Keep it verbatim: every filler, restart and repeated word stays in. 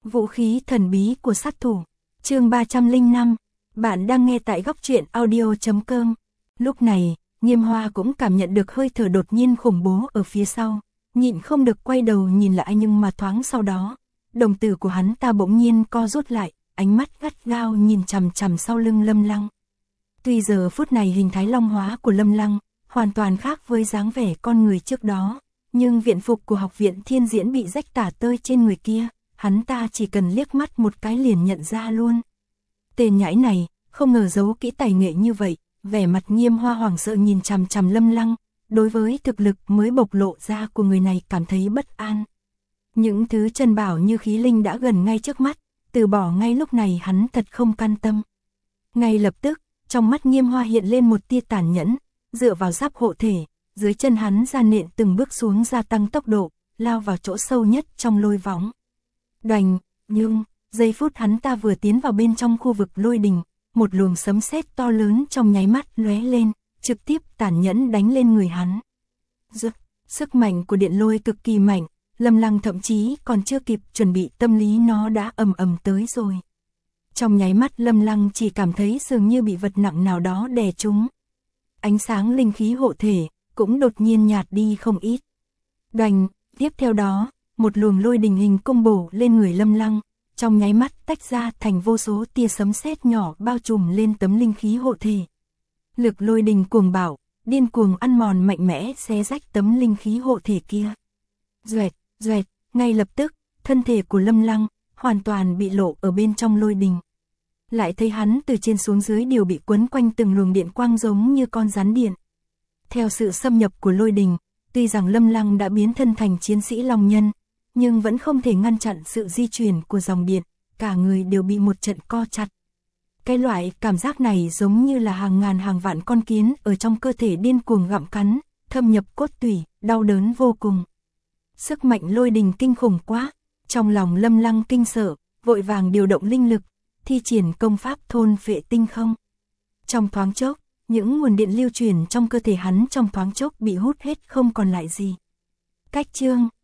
Vũ khí thần bí của sát thủ. Chương ba trăm lẻ năm. Bạn đang nghe tại góc truyện audio chấm com. Lúc này, Nghiêm Hoa cũng cảm nhận được hơi thở đột nhiên khủng bố ở phía sau, nhịn không được quay đầu nhìn lại, nhưng mà thoáng sau đó, đồng tử của hắn ta bỗng nhiên co rút lại, ánh mắt gắt gao nhìn chằm chằm sau lưng Lâm Lăng. Tuy giờ phút này hình thái long hóa của Lâm Lăng hoàn toàn khác với dáng vẻ con người trước đó, nhưng viện phục của học viện Thiên Diễn bị rách tả tơi trên người kia, hắn ta chỉ cần liếc mắt một cái liền nhận ra luôn. Tên nhãi này, không ngờ giấu kỹ tài nghệ như vậy. Vẻ mặt Nghiêm Hoa hoảng sợ nhìn chằm chằm Lâm Lăng, đối với thực lực mới bộc lộ ra của người này cảm thấy bất an. Những thứ chân bảo như khí linh đã gần ngay trước mắt, từ bỏ ngay lúc này hắn thật không can tâm. Ngay lập tức, trong mắt Nghiêm Hoa hiện lên một tia tàn nhẫn, dựa vào giáp hộ thể, dưới chân hắn ra nện từng bước xuống gia tăng tốc độ, lao vào chỗ sâu nhất trong lôi võng. Đoành, nhưng, giây phút hắn ta vừa tiến vào bên trong khu vực lôi đình, một luồng sấm sét to lớn trong nháy mắt lóe lên, trực tiếp tàn nhẫn đánh lên người hắn. Rực, sức mạnh của điện lôi cực kỳ mạnh, Lâm Lăng thậm chí còn chưa kịp chuẩn bị tâm lý nó đã ầm ầm tới rồi. Trong nháy mắt Lâm Lăng chỉ cảm thấy dường như bị vật nặng nào đó đè trúng. Ánh sáng linh khí hộ thể cũng đột nhiên nhạt đi không ít. Đoành, tiếp theo đó, một luồng lôi đình hình công bổ lên người Lâm Lăng, trong nháy mắt tách ra thành vô số tia sấm sét nhỏ bao trùm lên tấm linh khí hộ thể. Lực lôi đình cuồng bạo, điên cuồng ăn mòn mạnh mẽ xé rách tấm linh khí hộ thể kia. Duệt, duệt, ngay lập tức, thân thể của Lâm Lăng hoàn toàn bị lộ ở bên trong lôi đình. Lại thấy hắn từ trên xuống dưới đều bị quấn quanh từng luồng điện quang giống như con rắn điện. Theo sự xâm nhập của lôi đình, tuy rằng Lâm Lăng đã biến thân thành chiến sĩ long nhân, nhưng vẫn không thể ngăn chặn sự di chuyển của dòng điện, cả người đều bị một trận co chặt. Cái loại cảm giác này giống như là hàng ngàn hàng vạn con kiến ở trong cơ thể điên cuồng gặm cắn, thâm nhập cốt tủy, đau đớn vô cùng. Sức mạnh lôi đình kinh khủng quá, trong lòng Lâm Lăng kinh sợ, vội vàng điều động linh lực, thi triển công pháp thôn phệ tinh không. Trong thoáng chốc, những nguồn điện lưu truyền trong cơ thể hắn trong thoáng chốc bị hút hết không còn lại gì. Cách chương